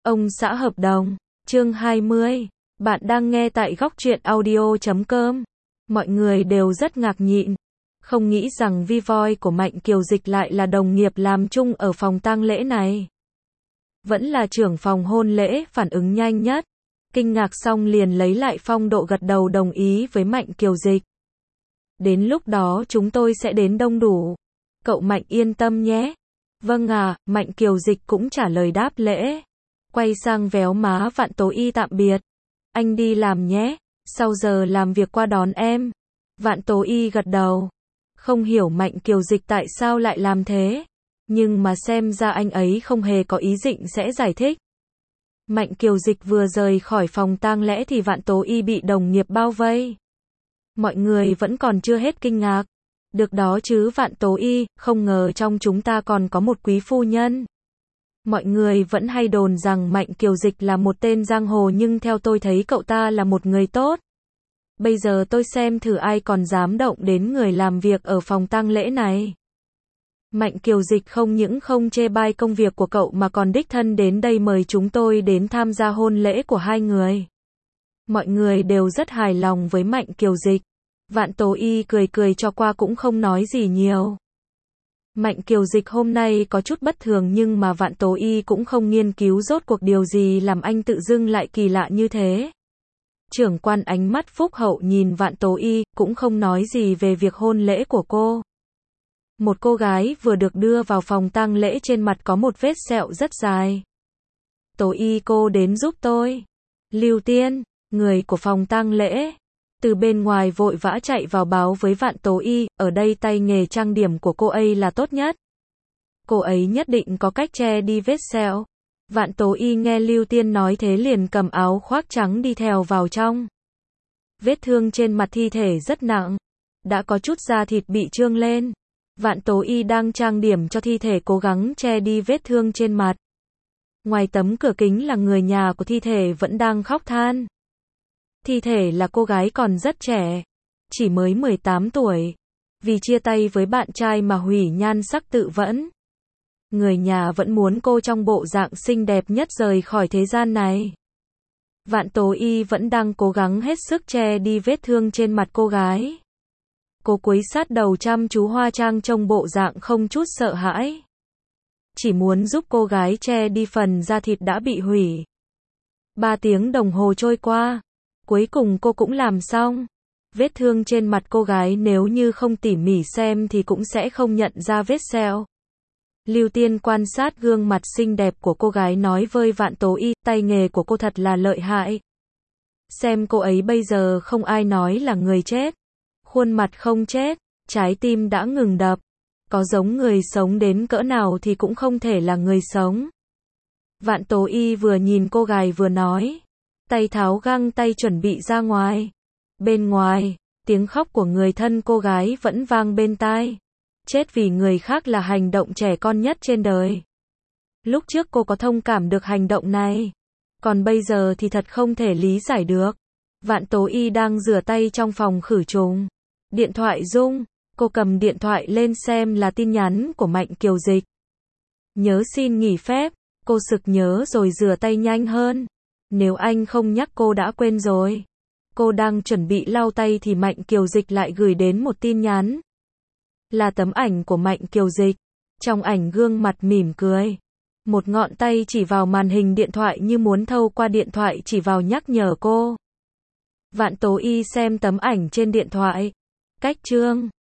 Ông xã hợp đồng, chương 20. Bạn đang nghe tại góc truyện audio.com. Mọi người đều rất ngạc nhiên. Không nghĩ rằng Vi-voi của Mạnh Kiều Dịch lại là đồng nghiệp làm chung ở phòng tang lễ này. Vẫn là trưởng phòng hôn lễ, phản ứng nhanh nhất. Kinh ngạc xong liền lấy lại phong độ gật đầu đồng ý với Mạnh Kiều Dịch. Đến lúc đó chúng tôi sẽ đến đông đủ. Cậu Mạnh yên tâm nhé. Vâng à, Mạnh Kiều Dịch cũng trả lời đáp lễ. Quay sang véo má Vạn Tố Y tạm biệt. Anh đi làm nhé, sau giờ làm việc qua đón em. Vạn Tố Y gật đầu. Không hiểu Mạnh Kiều Dịch tại sao lại làm thế. Nhưng mà xem ra anh ấy không hề có ý định sẽ giải thích. Mạnh Kiều Dịch vừa rời khỏi phòng tang lễ thì Vạn Tố Y bị đồng nghiệp bao vây. Mọi người vẫn còn chưa hết kinh ngạc. Được đó chứ Vạn Tố Y, không ngờ trong chúng ta còn có một quý phu nhân. Mọi người vẫn hay đồn rằng Mạnh Kiều Dịch là một tên giang hồ nhưng theo tôi thấy cậu ta là một người tốt. Bây giờ tôi xem thử ai còn dám động đến người làm việc ở phòng tang lễ này. Mạnh Kiều Dịch không những không chê bai công việc của cậu mà còn đích thân đến đây mời chúng tôi đến tham gia hôn lễ của hai người. Mọi người đều rất hài lòng với Mạnh Kiều Dịch. Vạn Tố Y cười cười cho qua cũng không nói gì nhiều. Mạnh Kiều Dịch hôm nay có chút bất thường nhưng mà Vạn Tố Y cũng không nghiên cứu rốt cuộc điều gì làm anh tự dưng lại kỳ lạ như thế. Trưởng quan ánh mắt phúc hậu nhìn Vạn Tố Y, cũng không nói gì về việc hôn lễ của cô. Một cô gái vừa được đưa vào phòng tang lễ trên mặt có một vết sẹo rất dài. Tố Y cô đến giúp tôi. Lưu Tiên, người của phòng tang lễ, từ bên ngoài vội vã chạy vào báo với Vạn Tố Y, ở đây tay nghề trang điểm của cô ấy là tốt nhất. Cô ấy nhất định có cách che đi vết sẹo. Vạn Tố Y nghe Lưu Tiên nói thế liền cầm áo khoác trắng đi theo vào trong. Vết thương trên mặt thi thể rất nặng, đã có chút da thịt bị trương lên. Vạn Tố Y đang trang điểm cho thi thể cố gắng che đi vết thương trên mặt. Ngoài tấm cửa kính là người nhà của thi thể vẫn đang khóc than. Thi thể là cô gái còn rất trẻ, chỉ mới 18 tuổi. Vì chia tay với bạn trai mà hủy nhan sắc tự vẫn. Người nhà vẫn muốn cô trong bộ dạng xinh đẹp nhất rời khỏi thế gian này. Vạn Tố Y vẫn đang cố gắng hết sức che đi vết thương trên mặt cô gái. Cô cúi sát đầu chăm chú hóa trang trông bộ dạng không chút sợ hãi. Chỉ muốn giúp cô gái che đi phần da thịt đã bị hủy. 3 tiếng đồng hồ trôi qua. Cuối cùng cô cũng làm xong. Vết thương trên mặt cô gái nếu như không tỉ mỉ xem thì cũng sẽ không nhận ra vết sẹo. Lưu Tiên quan sát gương mặt xinh đẹp của cô gái nói với Vạn Tố Y, tay nghề của cô thật là lợi hại. Xem cô ấy bây giờ không ai nói là người chết. Khuôn mặt không chết, trái tim đã ngừng đập. Có giống người sống đến cỡ nào thì cũng không thể là người sống. Vạn Tố Y vừa nhìn cô gái vừa nói. Tay tháo găng tay chuẩn bị ra ngoài. Bên ngoài, tiếng khóc của người thân cô gái vẫn vang bên tai. Chết vì người khác là hành động trẻ con nhất trên đời. Lúc trước cô có thông cảm được hành động này. Còn bây giờ thì thật không thể lý giải được. Vạn Tố Y đang rửa tay trong phòng khử trùng. Điện thoại rung, cô cầm điện thoại lên xem là tin nhắn của Mạnh Kiều Dịch. Nhớ xin nghỉ phép, cô sực nhớ rồi rửa tay nhanh hơn. Nếu anh không nhắc cô đã quên rồi. Cô đang chuẩn bị lau tay thì Mạnh Kiều Dịch lại gửi đến một tin nhắn. Là tấm ảnh của Mạnh Kiều Dịch. Trong ảnh gương mặt mỉm cười. Một ngón tay chỉ vào màn hình điện thoại như muốn thâu qua điện thoại chỉ vào nhắc nhở cô. Vạn Tố Y xem tấm ảnh trên điện thoại. Cách chương